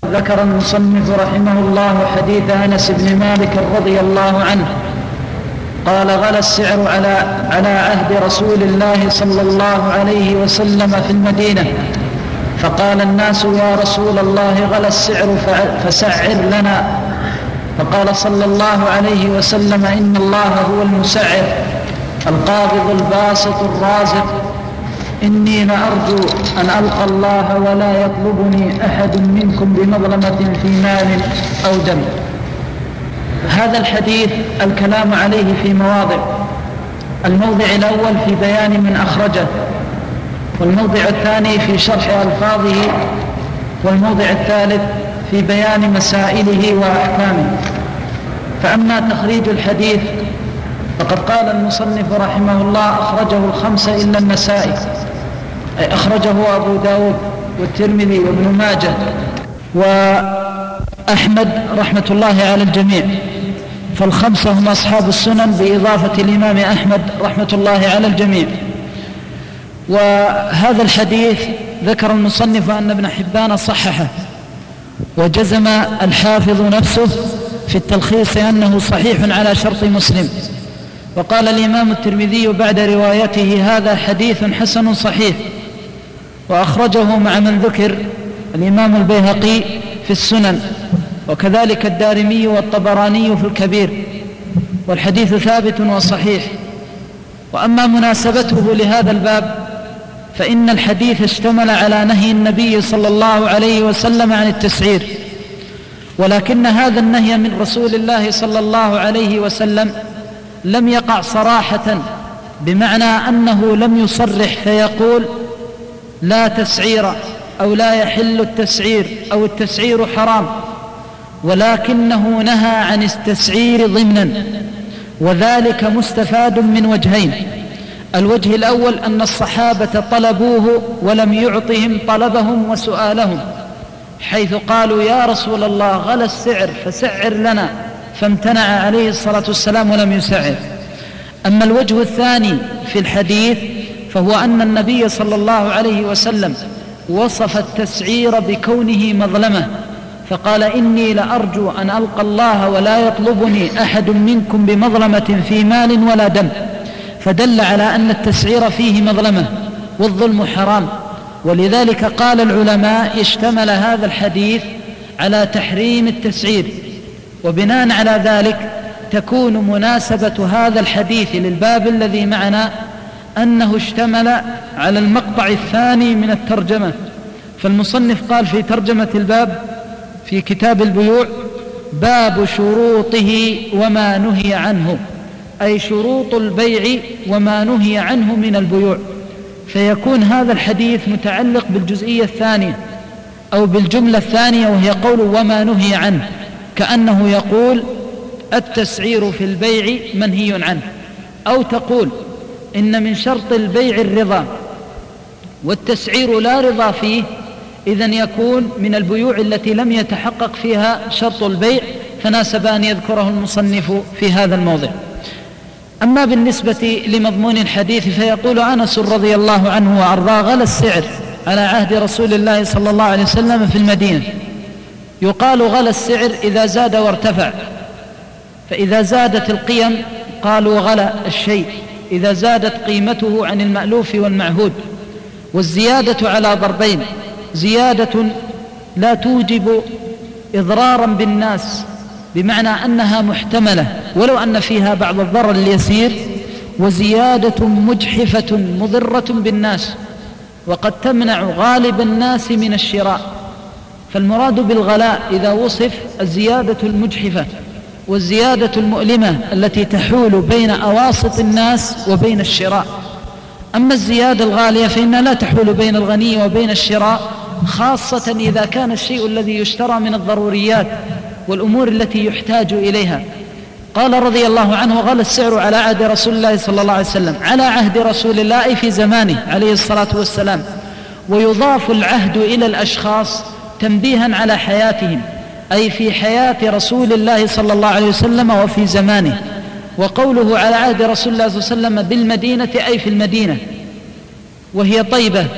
ذكر المصنف رحمه الله حديث أنس بن مالك رضي الله عنه قال: غلا السعر على عهد رسول الله صلى الله عليه وسلم في المدينة، فقال الناس: يا رسول الله، غلا السعر فسعر لنا. فقال صلى الله عليه وسلم: إن الله هو المسعر القابض الباسط الرازق، إني لأرجو أن ألقى الله ولا يطلبني أحد منكم بمظلمة في مال أو دم. هذا الحديث الكلام عليه في مواضع. الموضع الأول في بيان من أخرجه، والموضع الثاني في شرح ألفاظه، والموضع الثالث في بيان مسائله وأحكامه. فأما تخريج الحديث فقد قال المصنف رحمه الله: أخرجه الخمسة إلا النسائي، أي أخرجه أبو داود والترمذي وابن ماجه وأحمد رحمة الله على الجميع، فالخمسة هم أصحاب السنن بإضافة الإمام أحمد رحمة الله على الجميع. وهذا الحديث ذكر المصنف أن ابن حبان صححه، وجزم الحافظ نفسه في التلخيص أنه صحيح على شرط مسلم. وقال الإمام الترمذي بعد روايته: هذا حديث حسن صحيح. وأخرجه مع من ذكر الإمام البيهقي في السنن، وكذلك الدارمي والطبراني في الكبير، والحديث ثابت وصحيح. وأما مناسبته لهذا الباب فإن الحديث اشتمل على نهي النبي صلى الله عليه وسلم عن التسعير، ولكن هذا النهي من رسول الله صلى الله عليه وسلم لم يقع صراحة، بمعنى أنه لم يصرح فيقول لا تسعير أو لا يحل التسعير أو التسعير حرام، ولكنه نهى عن التسعير ضمنا، وذلك مستفاد من وجهين. الوجه الأول أن الصحابة طلبوه ولم يعطهم طلبهم وسؤالهم، حيث قالوا: يا رسول الله، غلا السعر فسعر لنا، فامتنع عليه الصلاة والسلام ولم يسعر. أما الوجه الثاني في الحديث فهو أن النبي صلى الله عليه وسلم وصف التسعير بكونه مظلمة، فقال: إني لأرجو أن ألقى الله ولا يطلبني أحد منكم بمظلمة في مال ولا دم، فدل على أن التسعير فيه مظلمة، والظلم حرام. ولذلك قال العلماء: اشتمل هذا الحديث على تحريم التسعير. وبناء على ذلك تكون مناسبة هذا الحديث للباب الذي معنا أنه اشتمل على المقطع الثاني من الترجمة. فالمصنف قال في ترجمة الباب في كتاب البيوع: باب شروطه وما نهي عنه، أي شروط البيع وما نهي عنه من البيوع. فيكون هذا الحديث متعلق بالجزئية الثانية أو بالجملة الثانية، وهي قول وما نهي عنه، كأنه يقول التسعير في البيع منهي عنه، أو تقول إن من شرط البيع الرضا والتسعير لا رضا فيه، إذن يكون من البيوع التي لم يتحقق فيها شرط البيع، فناسب أن يذكره المصنف في هذا الموضع. أما بالنسبة لمضمون الحديث فيقول أنس رضي الله عنه وأرضاه: غلا السعر على عهد رسول الله صلى الله عليه وسلم في المدينة. يقال غلا السعر إذا زاد وارتفع، فإذا زادت القيم قالوا غلا الشيء، إذا زادت قيمته عن المألوف والمعهود. والزيادة على ضربين: زيادة لا توجب إضرارا بالناس، بمعنى أنها محتملة ولو أن فيها بعض الضرر اليسير، وزيادة مجحفة مضرة بالناس وقد تمنع غالب الناس من الشراء. فالمراد بالغلاء إذا وصف الزيادة المجحفة والزيادة المؤلمة التي تحول بين أواسط الناس وبين الشراء. أما الزيادة الغالية فإنها لا تحول بين الغني وبين الشراء، خاصة إذا كان الشيء الذي يشترى من الضروريات والأمور التي يحتاج إليها. قال رضي الله عنه: غلا السعر على عهد رسول الله صلى الله عليه وسلم. على عهد رسول الله في زمانه عليه الصلاة والسلام، ويضاف العهد إلى الأشخاص تنبيها على حياتهم، أي في حياة رسول الله صلى الله عليه وسلم وفي زمانه. وقوله على عهد رسول الله صلى الله عليه وسلم بالمدينة أي في المدينة، وهي طيبة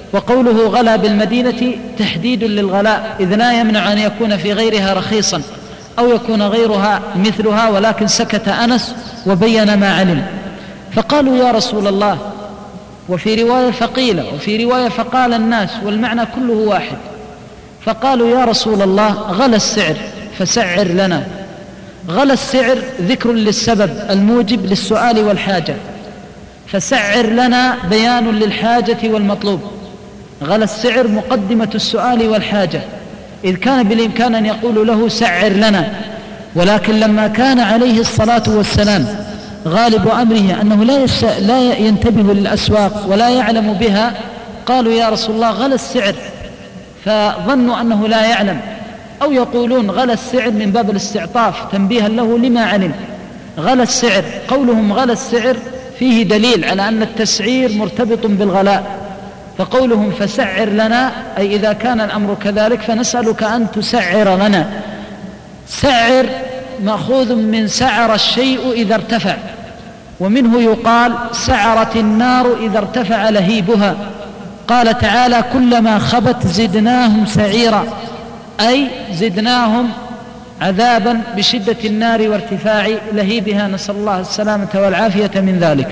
وقوله غلا بالمدينة تحديد للغلاء، إذ لا يمنع أن يكون في غيرها رخيصا أو يكون غيرها مثلها، ولكن سكت أنس وبين ما علم. فقالوا يا رسول الله، وفي رواية فقيل، وفي رواية فقال الناس، والمعنى كله واحد. فقالوا يا رسول الله غلى السعر فسعر لنا. غلى السعر ذكر للسبب الموجب للسؤال والحاجة، فسعر لنا بيان للحاجة والمطلوب. غلى السعر مقدمة السؤال والحاجة، إذ كان بالإمكان أن يقول له سعر لنا، ولكن لما كان عليه الصلاة والسلام غالب أمره أنه لا ينتبه للأسواق ولا يعلم بها، قالوا يا رسول الله غلى السعر، فظنوا أنه لا يعلم، أو يقولون غلى السعر من باب الاستعطاف تنبيها له لما علم. غلى السعر، قولهم غلى السعر فيه دليل على أن التسعير مرتبط بالغلاء، فقولهم فسعر لنا أي إذا كان الأمر كذلك فنسألك أن تسعر لنا. سعر مأخوذ من سعر الشيء إذا ارتفع، ومنه يقال سعرت النار إذا ارتفع لهيبها. قال تعالى كلما خبت زدناهم سعيرا، أي زدناهم عذابا بشدة النار وارتفاع لهيبها، نسأل الله السلامة والعافية من ذلك.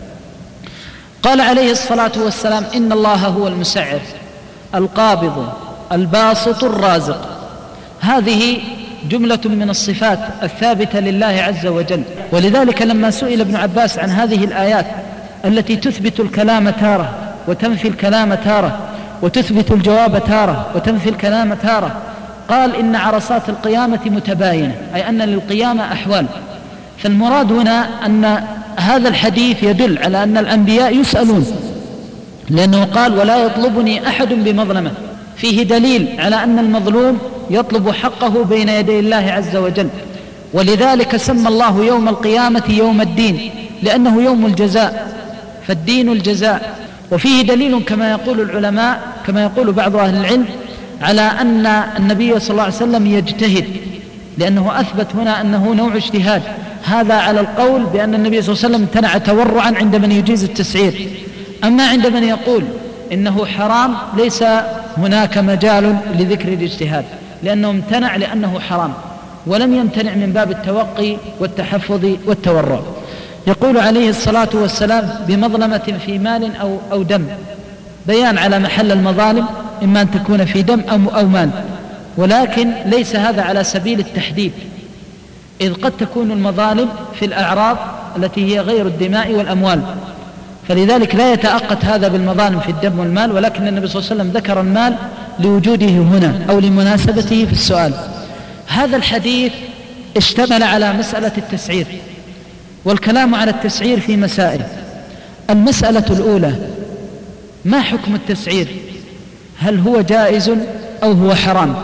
قال عليه الصلاة والسلام إن الله هو المسعر القابض الباسط الرازق. هذه جملة من الصفات الثابتة لله عز وجل، ولذلك لما سئل ابن عباس عن هذه الآيات التي تثبت الكلام تارة وتنفي الكلام تارة، وتثبت الجواب تارة وتنفي الكلام تارة، قال إن عرصات القيامة متباينة، أي أن للقيامة أحوال. فالمراد هنا أن هذا الحديث يدل على أن الأنبياء يسألون، لأنه قال ولا يطلبني أحد بمظلمة، فيه دليل على أن المظلوم يطلب حقه بين يدي الله عز وجل. ولذلك سمى الله يوم القيامة يوم الدين، لأنه يوم الجزاء، فالدين الجزاء. وفيه دليل كما يقول العلماء، كما يقول بعض أهل العلم، على أن النبي صلى الله عليه وسلم يجتهد، لأنه أثبت هنا أنه نوع اجتهاد. هذا على القول بأن النبي صلى الله عليه وسلم امتنع تورعا عند من يجيز التسعير. أما عند من يقول إنه حرام ليس هناك مجال لذكر الاجتهاد، لأنه امتنع لأنه حرام، ولم يمتنع من باب التوقي والتحفظ والتورع. يقول عليه الصلاة والسلام بمظلمة في مال أو دم، بيان على محل المظالم، إما أن تكون في دم أو مال، ولكن ليس هذا على سبيل التحديد، إذ قد تكون المظالم في الأعراض التي هي غير الدماء والأموال، فلذلك لا يتأقت هذا بالمظالم في الدم والمال، ولكن النبي صلى الله عليه وسلم ذكر المال لوجوده هنا أو لمناسبته في السؤال. هذا الحديث اشتمل على مسألة التسعير، والكلام على التسعير في مسائل. المسألة الأولى: ما حكم التسعير؟ هل هو جائز أو هو حرام؟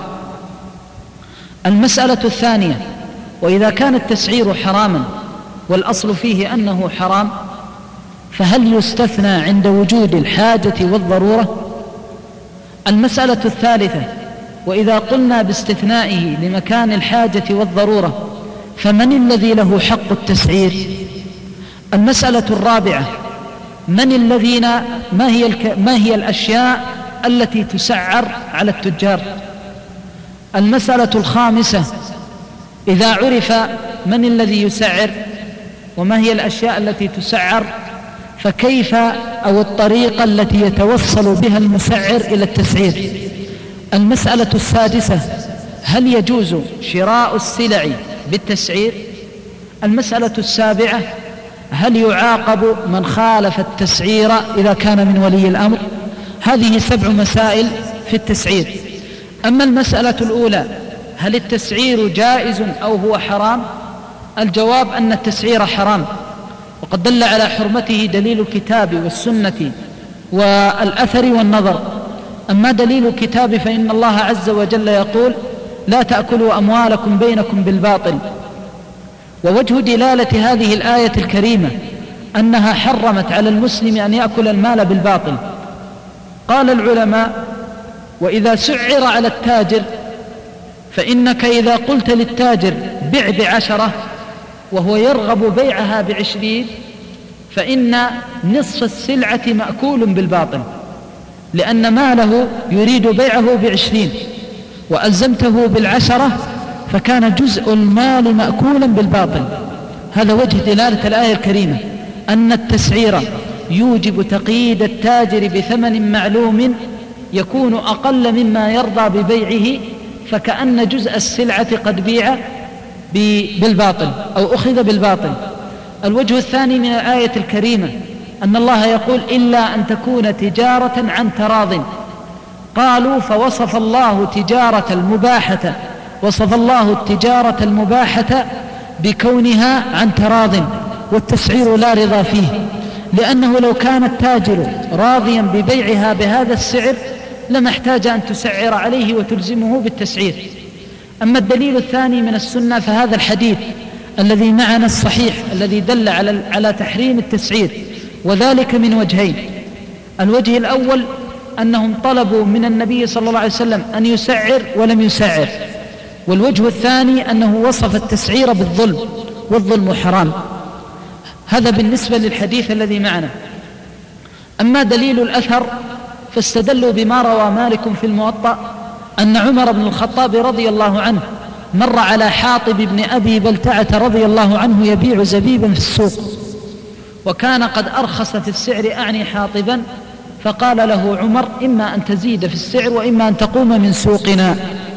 المسألة الثانية: وإذا كان التسعير حراما والأصل فيه أنه حرام، فهل يستثنى عند وجود الحاجة والضرورة؟ المسألة الثالثة: وإذا قلنا باستثنائه لمكان الحاجة والضرورة، فمن الذي له حق التسعير؟ المسألة الرابعة: ما هي الأشياء التي تسعر على التجار؟ المسألة الخامسة: إذا عرف من الذي يسعر وما هي الأشياء التي تسعر، فكيف أو الطريقة التي يتوصل بها المسعر إلى التسعير؟ المسألة السادسة: هل يجوز شراء السلع بالتسعير؟ المسألة السابعة: هل يعاقب من خالف التسعير إذا كان من ولي الأمر؟ هذه 7 مسائل في التسعير. أما المسألة الأولى: هل التسعير جائز أو هو حرام؟ الجواب أن التسعير حرام، وقد دل على حرمته دليل الكتاب والسنة والأثر والنظر. أما دليل الكتاب فإن الله عز وجل يقول: لا تأكلوا أموالكم بينكم بالباطل. ووجه دلالة هذه الآية الكريمة أنها حرمت على المسلم أن يأكل المال بالباطل. قال العلماء: وإذا سعر على التاجر، فإنك إذا قلت للتاجر بع ب10 وهو يرغب بيعها ب20، فإن نصف السلعة مأكول بالباطل، لأن ماله يريد بيعه ب20 وألزمته ب10 فكان جزء المال مأكولا بالباطل. هذا وجه دلالة الآية الكريمة أن التسعير يوجب تقييد التاجر بثمن معلوم يكون أقل مما يرضى ببيعه، فكأن جزء السلعة قد بيع بالباطل أو أخذ بالباطل. الوجه الثاني من الآية الكريمة أن الله يقول إلا أن تكون تجارة عن تراض. قالوا فوصف الله التجارة المباحة بكونها عن تراض، والتسعير لا رضا فيه، لأنه لو كان التاجر راضيا ببيعها بهذا السعر لما احتاج أن تسعر عليه وتلزمه بالتسعير. أما الدليل الثاني من السنة فهذا الحديث الذي معنا الصحيح الذي دل على تحريم التسعير، وذلك من وجهين. الوجه الأول أنهم طلبوا من النبي صلى الله عليه وسلم أن يسعر ولم يسعر، والوجه الثاني أنه وصف التسعير بالظلم، والظلم حرام. هذا بالنسبة للحديث الذي معنا. أما دليل الأثر فاستدلوا بما روى مالك في الموطأ أن عمر بن الخطاب رضي الله عنه مر على حاطب بن أبي بلتعة رضي الله عنه يبيع زبيبا في السوق، وكان قد أرخص في السعر أعني حاطبا، فقال له عمر إما أن تزيد في السعر وإما أن تقوم من سوقنا.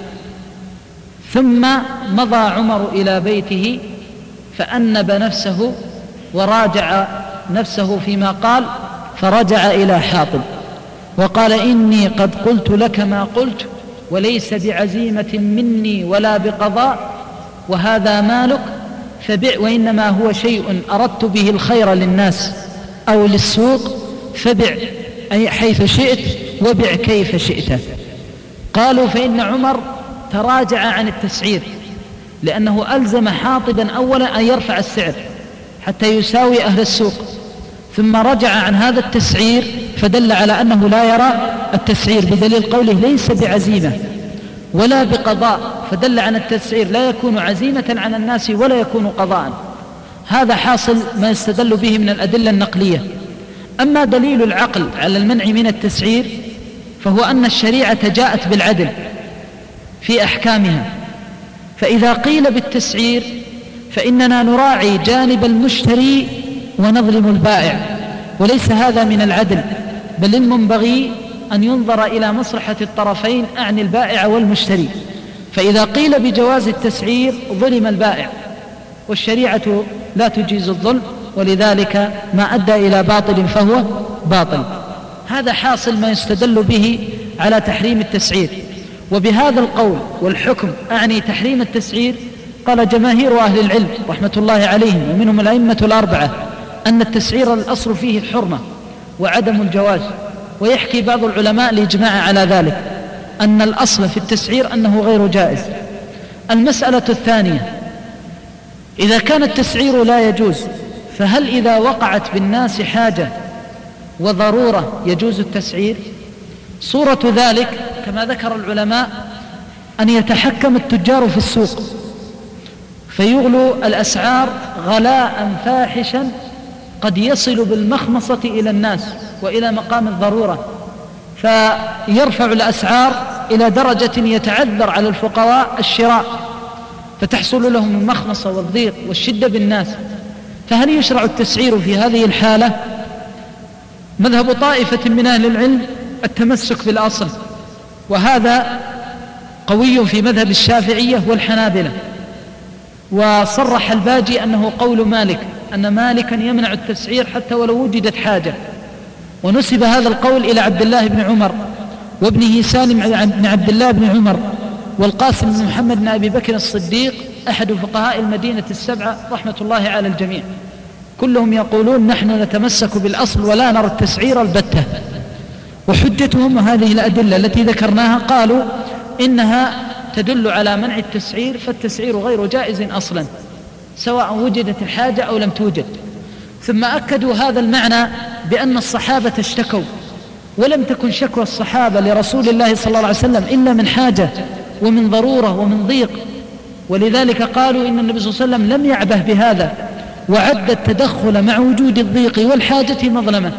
ثم مضى عمر إلى بيته فأنب نفسه وراجع نفسه فيما قال، فرجع إلى حاطب وقال إني قد قلت لك ما قلت وليس بعزيمة مني ولا بقضاء، وهذا مالك فبع، وإنما هو شيء أردت به الخير للناس أو للسوق، فبع أي حيث شئت وبع كيف شئت. قالوا فإن عمر تراجع عن التسعير لأنه ألزم حاطبا أولا أن يرفع السعر حتى يساوي أهل السوق، ثم رجع عن هذا التسعير فدل على أنه لا يرى التسعير، بدليل قوله ليس بعزيمة ولا بقضاء، فدل عن التسعير لا يكون عزيمة عن الناس ولا يكون قضاء. هذا حاصل ما يستدل به من الأدلة النقلية. أما دليل العقل على المنع من التسعير فهو أن الشريعة جاءت بالعدل في أحكامها، فإذا قيل بالتسعير فإننا نراعي جانب المشتري ونظلم البائع، وليس هذا من العدل، بل المنبغي أن ينظر إلى مصلحة الطرفين أعني البائع والمشتري. فإذا قيل بجواز التسعير ظلم البائع، والشريعة لا تجيز الظلم، ولذلك ما أدى إلى باطل فهو باطل. هذا حاصل ما يستدل به على تحريم التسعير. وبهذا القول والحكم أعني تحريم التسعير قال جماهير أهل العلم رحمة الله عليهم ومنهم الأئمة الأربعة أن التسعير الأصل فيه الحرمة وعدم الجواز، ويحكي بعض العلماء الإجماع على ذلك أن الأصل في التسعير أنه غير جائز. المسألة الثانية، إذا كان التسعير لا يجوز فهل إذا وقعت بالناس حاجة وضرورة يجوز التسعير؟ صورة ذلك كما ذكر العلماء أن يتحكم التجار في السوق فيغلوا الأسعار غلاء فاحشا قد يصل بالمخمصة إلى الناس وإلى مقام الضرورة، فيرفع الأسعار إلى درجة يتعذر على الفقراء الشراء، فتحصل لهم المخمصة والضيق والشدة بالناس. فهل يشرع التسعير في هذه الحالة؟ مذهب طائفة من أهل العلم التمسك بالأصل، وهذا قوي في مذهب الشافعية والحنابلة. وصرح الباجي أنه قول مالك، أن مالكا يمنع التسعير حتى ولو وجدت حاجة، ونسب هذا القول إلى عبد الله بن عمر وابنه سالم بن عبد الله بن عمر والقاسم بن محمد بن أبي بكر الصديق أحد فقهاء المدينة السبعة رحمة الله على الجميع. كلهم يقولون نحن نتمسك بالأصل ولا نرى التسعير البتة. وحجتهم هذه الأدلة التي ذكرناها، قالوا إنها تدل على منع التسعير، فالتسعير غير جائز أصلا سواء وجدت الحاجة أو لم توجد. ثم أكدوا هذا المعنى بأن الصحابة اشتكوا، ولم تكن شكوى الصحابة لرسول الله صلى الله عليه وسلم إلا من حاجة ومن ضرورة ومن ضيق، ولذلك قالوا إن النبي صلى الله عليه وسلم لم يعبه بهذا، وعد التدخل مع وجود الضيق والحاجة مظلمة،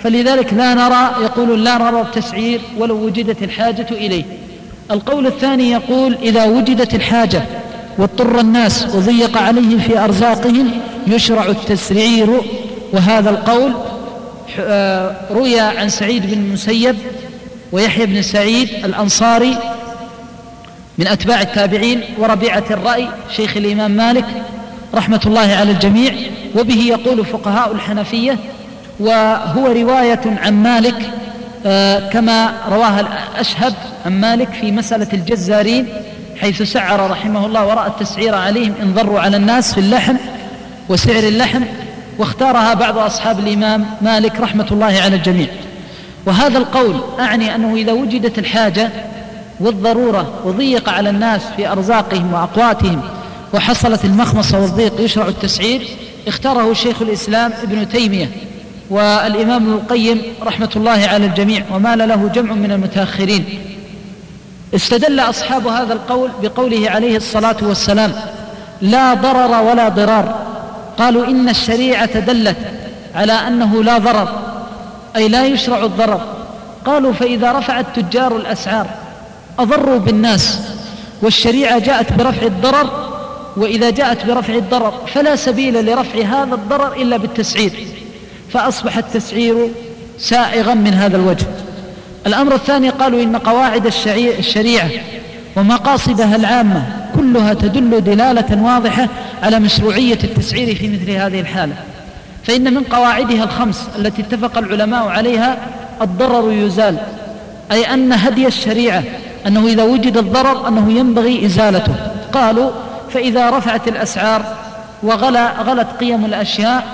فلذلك يقول لا نرى التسعير ولو وجدت الحاجة إليه. القول الثاني يقول إذا وجدت الحاجة واضطر الناس وضيق عليهم في أرزاقهم يشرع التسعير، وهذا القول روي عن سعيد بن المسيب ويحيى بن سعيد الأنصاري من أتباع التابعين وربيعة الرأي شيخ الإمام مالك رحمة الله على الجميع، وبه يقول فقهاء الحنفية، وهو رواية عن مالك كما رواها الأشهب عن مالك في مسألة الجزارين، حيث سعر رحمه الله ورأى التسعير عليهم إن ضروا على الناس في اللحم وسعر اللحم، واختارها بعض أصحاب الإمام مالك رحمة الله على الجميع. وهذا القول أعني أنه إذا وجدت الحاجة والضرورة وضيق على الناس في أرزاقهم وأقواتهم وحصلت المخمصة والضيق يشرع التسعير، اختاره شيخ الإسلام ابن تيمية والإمام ابن القيم رحمة الله على الجميع، ومال له جمع من المتأخرين. استدل أصحاب هذا القول بقوله عليه الصلاة والسلام لا ضرر ولا ضرار، قالوا إن الشريعة دلت على أنه لا ضرر أي لا يشرع الضرر. قالوا فإذا رفع التجار الأسعار أضروا بالناس، والشريعة جاءت برفع الضرر، وإذا جاءت برفع الضرر فلا سبيل لرفع هذا الضرر إلا بالتسعير، فأصبح التسعير سائغا من هذا الوجه. الأمر الثاني قالوا إن قواعد الشريعة ومقاصدها العامة كلها تدل دلالة واضحة على مشروعية التسعير في مثل هذه الحالة، فإن من قواعدها الخمس التي اتفق العلماء عليها الضرر يزال، أي أن هدي الشريعة أنه إذا وجد الضرر أنه ينبغي إزالته. قالوا فإذا رفعت الأسعار وغلت قيم الأشياء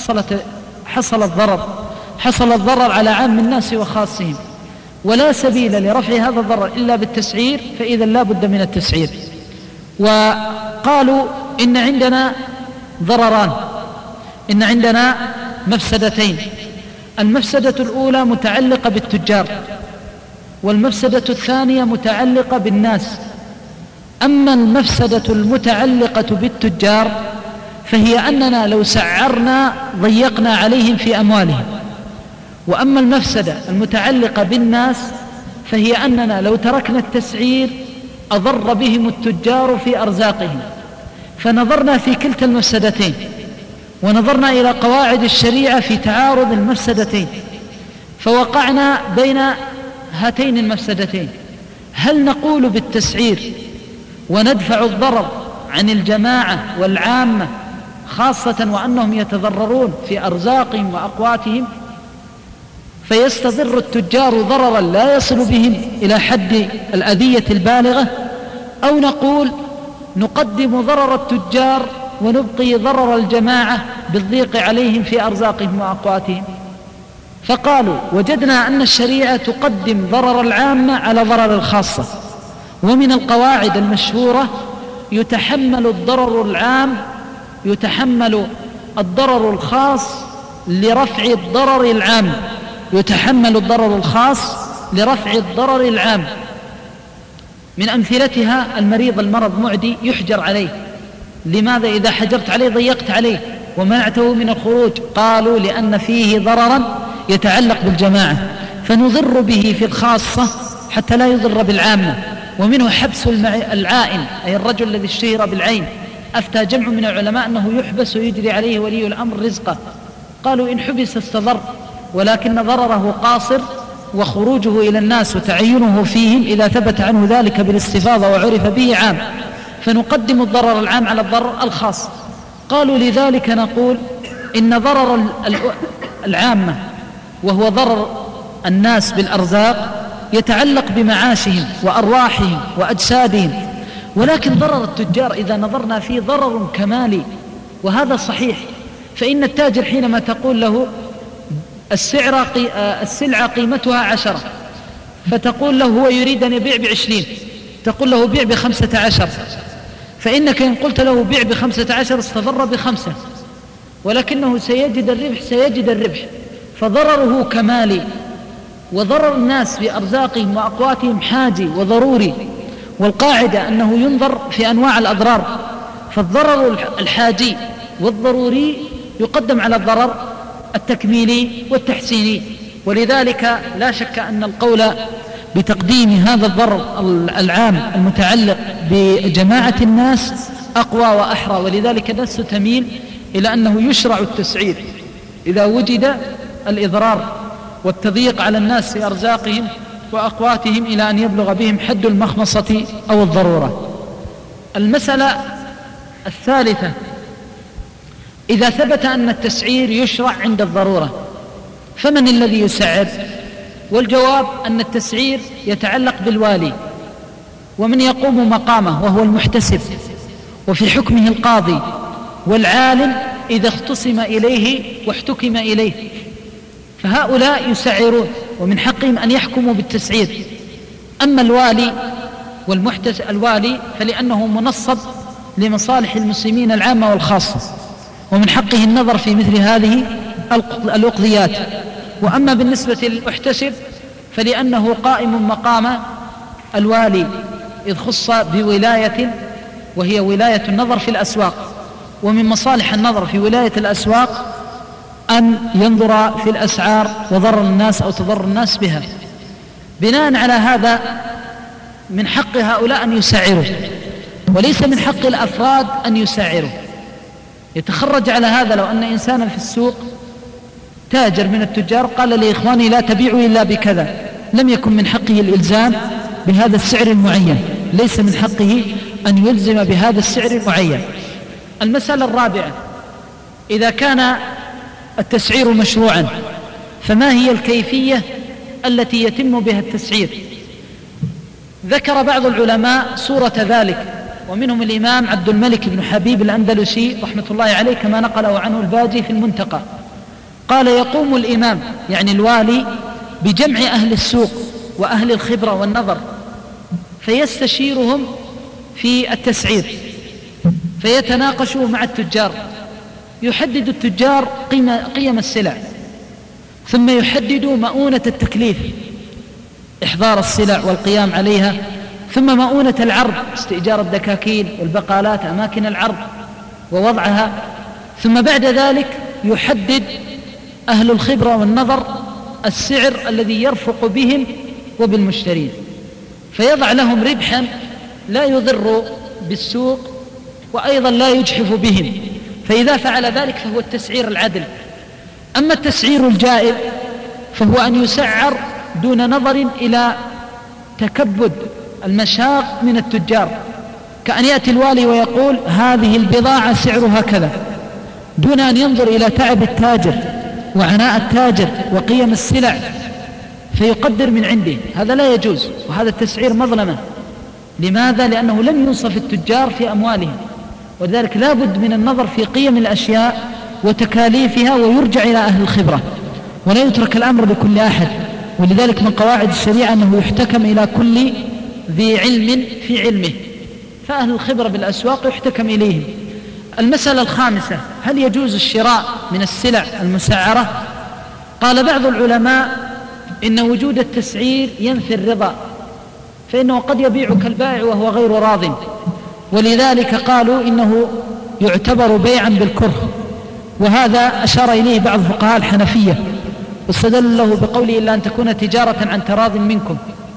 حصل الضرر على عام الناس وخاصهم، ولا سبيل لرفع هذا الضرر إلا بالتسعير، فإذا لا بد من التسعير. وقالوا إن عندنا ضرران، إن عندنا مفسدتين، المفسدة الأولى متعلقة بالتجار، والمفسدة الثانية متعلقة بالناس. أما المفسدة المتعلقة بالتجار فهي أننا لو سعرنا ضيقنا عليهم في أموالهم، وأما المفسدة المتعلقة بالناس فهي أننا لو تركنا التسعير أضر بهم التجار في أرزاقهم. فنظرنا في كلتا المفسدتين، ونظرنا إلى قواعد الشريعة في تعارض المفسدتين، فوقعنا بين هاتين المفسدتين. هل نقول بالتسعير وندفع الضرر عن الجماعة والعامة خاصة وأنهم يتضررون في أرزاقهم وأقواتهم فيستضر التجار ضررا لا يصل بهم إلى حد الأذية البالغة، أو نقول نقدم ضرر التجار ونبقي ضرر الجماعة بالضيق عليهم في أرزاقهم وأقواتهم؟ فقالوا وجدنا أن الشريعة تقدم ضرر العامة على ضرر الخاصة، ومن القواعد المشهورة يتحمل الضرر الخاص لرفع الضرر العام، يتحمل الضرر الخاص لرفع الضرر العام. من أمثلتها المرض معدي يحجر عليه، لماذا إذا حجرت عليه ضيقت عليه ومنعته من الخروج؟ قالوا لأن فيه ضررا يتعلق بالجماعة، فنضر به في الخاصة حتى لا يضر بالعامة. ومنه حبس العائن، أي الرجل الذي اشتهر بالعين، أفتى جمع من العلماء أنه يحبس ويجري عليه ولي الأمر رزقه. قالوا إن حبس استضر، ولكن ضرره قاصر، وخروجه إلى الناس وتعينه فيهم إذا ثبت عنه ذلك بالاستفاضة وعرف به عام، فنقدم الضرر العام على الضرر الخاص. قالوا لذلك نقول إن ضرر العامة وهو ضرر الناس بالأرزاق يتعلق بمعاشهم وأرواحهم وأجسادهم، ولكن ضرر التجار إذا نظرنا فيه ضرر كمالي، وهذا صحيح. فإن التاجر حينما تقول له السلعة قيمتها 10، فتقول له هو يريد أن يبيع ب20، تقول له بيع ب15، فإنك إن قلت له بيع ب15 استضر ب5، ولكنه سيجد الربح، فضرره كمالي. وضرر الناس بأرزاقهم وأقواتهم حاجي وضروري، والقاعدة أنه ينظر في أنواع الأضرار، فالضرر الحاجي والضروري يقدم على الضرر التكميلي والتحسيني. ولذلك لا شك أن القول بتقديم هذا الضرر العام المتعلق بجماعة الناس أقوى وأحرى، ولذلك الناس تميل إلى أنه يشرع التسعير إذا وجد الإضرار والتضييق على الناس في أرزاقهم وأقواتهم إلى أن يبلغ بهم حد المخمصة أو الضرورة. المسألة الثالثة: إذا ثبت أن التسعير يشرع عند الضرورة فمن الذي يسعر؟ والجواب أن التسعير يتعلق بالوالي ومن يقوم مقامه وهو المحتسب، وفي حكمه القاضي والعالم إذا اختصم إليه واحتكم إليه، فهؤلاء يسعرون ومن حقهم أن يحكموا بالتسعير. أما الوالي الوالي فلأنه منصب لمصالح المسلمين العامة والخاصة، ومن حقه النظر في مثل هذه الأقضيات. وأما بالنسبة للمحتسب فلأنه قائم مقام الوالي، إذ خص بولاية وهي ولاية النظر في الأسواق، ومن مصالح النظر في ولاية الأسواق أن ينظر في الأسعار وضرر الناس أو تضرر الناس بها. بناء على هذا من حق هؤلاء أن يسعروا، وليس من حق الأفراد أن يسعروا. يتخرج على هذا لو أن إنسانا في السوق تاجر من التجار قال لإخواني لا تبيعوا إلا بكذا، لم يكن من حقه الإلزام بهذا السعر المعين، ليس من حقه أن يلزم بهذا السعر المعين. المسألة الرابعة: إذا كان التسعير مشروعا فما هي الكيفية التي يتم بها التسعير؟ ذكر بعض العلماء صورة ذلك، ومنهم الإمام عبد الملك بن حبيب الأندلسي رحمة الله عليه كما نقله عنه الباجي في المنتقى، قال: يقوم الإمام يعني الوالي بجمع أهل السوق وأهل الخبرة والنظر فيستشيرهم في التسعير، فيتناقشوا مع التجار، يحدد التجار قيم السلع، ثم يحددوا مؤونة التكليف إحضار السلع والقيام عليها، ثم مؤونة العرض استئجار الدكاكين والبقالات أماكن العرض ووضعها، ثم بعد ذلك يحدد أهل الخبرة والنظر السعر الذي يرفق بهم وبالمشترين، فيضع لهم ربحا لا يضر بالسوق وأيضا لا يجحف بهم، فإذا فعل ذلك فهو التسعير العدل. أما التسعير الجائر فهو أن يسعر دون نظر إلى تكبد المشاق من التجار، كأن يأتي الوالي ويقول هذه البضاعة سعرها كذا، دون أن ينظر إلى تعب التاجر وعناء التاجر وقيم السلع فيقدر من عنده، هذا لا يجوز، وهذا التسعير مظلمة. لماذا؟ لأنه لم ينصف التجار في أموالهم، ولذلك لا بد من النظر في قيم الأشياء وتكاليفها ويرجع إلى أهل الخبرة، ولا يترك الأمر لكل أحد. ولذلك من قواعد الشريعة أنه يحتكم إلى كل ذي علم في علمه، فأهل الخبرة بالأسواق يحتكم إليهم. المسألة الخامسة: هل يجوز الشراء من السلع المسعرة؟ قال بعض العلماء إن وجود التسعير ينفي الرضا، فإنه قد يبيعك البائع وهو غير راض، ولذلك قالوا إنه يعتبر بيعا بالكره، وهذا أشار إليه بعض فقهاء الحنفية واستدل له بقوله إلا أن تكون تجارة عن تراض منكم.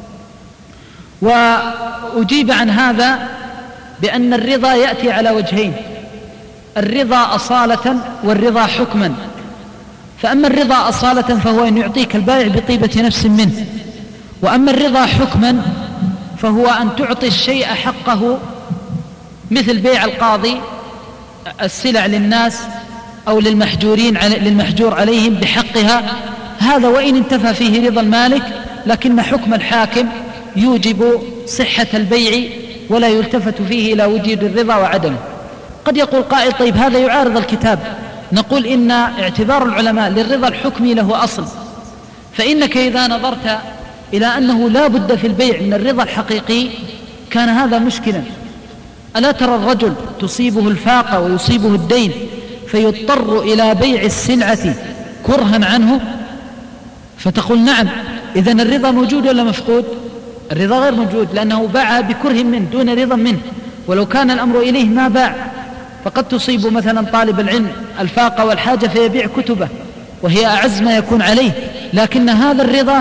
وأجيب عن هذا بأن الرضا يأتي على وجهين: الرضا أصالة والرضا حكما. فأما الرضا أصالة فهو أن يعطيك البائع بطيبة نفس منه، وأما الرضا حكما فهو أن تعطي الشيء حقه، مثل بيع القاضي السلع للناس أو للمحجور عليهم بحقها، هذا وإن انتفى فيه رضا المالك لكن حكم الحاكم يوجب صحة البيع ولا يلتفت فيه إلى وجود الرضا وعدمه. قد يقول قائل: طيب هذا يعارض الكتاب. نقول إن اعتبار العلماء للرضا الحكمي له أصل، فإنك إذا نظرت إلى أنه لا بد في البيع من الرضا الحقيقي كان هذا مشكلا. ألا ترى الرجل تصيبه الفاقة ويصيبه الدين فيضطر إلى بيع السلعة كرها عنه؟ فتقول نعم، إذن الرضا موجود ولا مفقود؟ الرضا غير موجود، لأنه باع بكره منه دون رضا منه، ولو كان الأمر إليه ما باع. فقد تصيب مثلا طالب العلم الفاقة والحاجة فيبيع كتبه وهي أعز ما يكون عليه، لكن هذا الرضا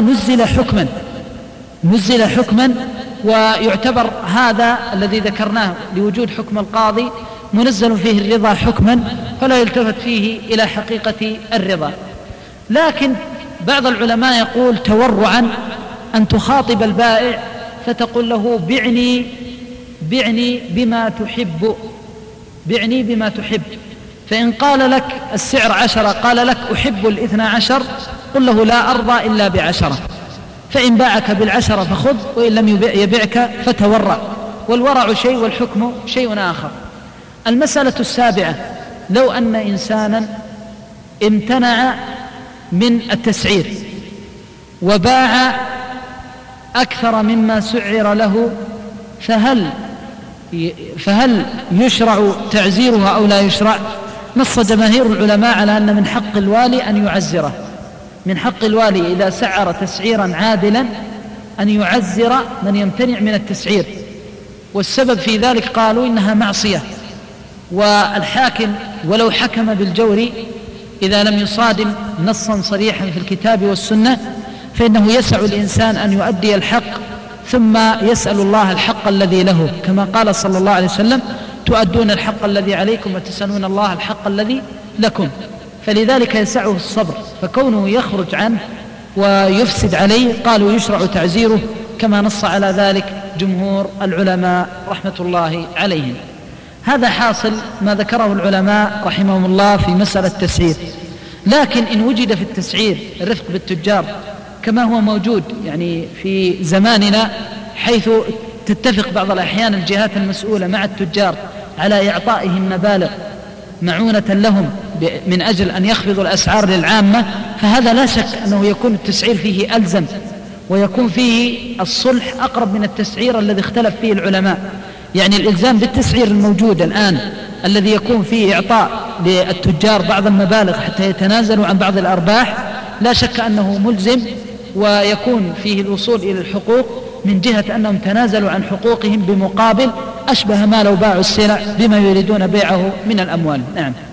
نزل حكما ويعتبر هذا الذي ذكرناه لوجود حكم القاضي منزل فيه الرضا حكما، فلا يلتفت فيه إلى حقيقة الرضا. لكن بعض العلماء يقول تورعا أن تخاطب البائع فتقول له بعني بما تحب، فإن قال لك السعر 10 قال لك أحب 12، قل له لا أرضى إلا ب10، فإن باعك بال10 فخذ، وإن لم يبعك فتورع، والورع شيء والحكم شيء آخر. المسألة السابعة: لو أن إنسانا امتنع من التسعير وباع أكثر مما سعر له، فهل يشرع تعزيرها أو لا يشرع؟ نص جماهير العلماء على أن من حق الوالي أن يعزره، من حق الوالي إذا سعر تسعيرا عادلا أن يعزر من يمتنع من التسعير، والسبب في ذلك قالوا إنها معصية، والحاكم ولو حكم بالجور إذا لم يصادم نصا صريحا في الكتاب والسنة فإنه يسع الإنسان أن يؤدي الحق ثم يسأل الله الحق الذي له، كما قال صلى الله عليه وسلم: تؤدون الحق الذي عليكم وتسألون الله الحق الذي لكم. فلذلك يسعه الصبر، فكونه يخرج عنه ويفسد عليه قالوا يشرع تعزيره، كما نص على ذلك جمهور العلماء رحمة الله عليهم. هذا حاصل ما ذكره العلماء رحمهم الله في مسألة التسعير. لكن إن وجد في التسعير الرفق بالتجار كما هو موجود يعني في زماننا، حيث تتفق بعض الأحيان الجهات المسؤولة مع التجار على إعطائهم مبالغ معونة لهم من أجل أن يخفضوا الأسعار للعامة، فهذا لا شك أنه يكون التسعير فيه ألزم، ويكون فيه الصلح أقرب من التسعير الذي اختلف فيه العلماء. يعني الإلزام بالتسعير الموجود الآن الذي يكون فيه إعطاء للتجار بعض المبالغ حتى يتنازلوا عن بعض الأرباح، لا شك أنه ملزم، ويكون فيه الوصول إلى الحقوق من جهة أنهم تنازلوا عن حقوقهم بمقابل أشبه ما لو باعوا السلع بما يريدون بيعه من الأموال. نعم.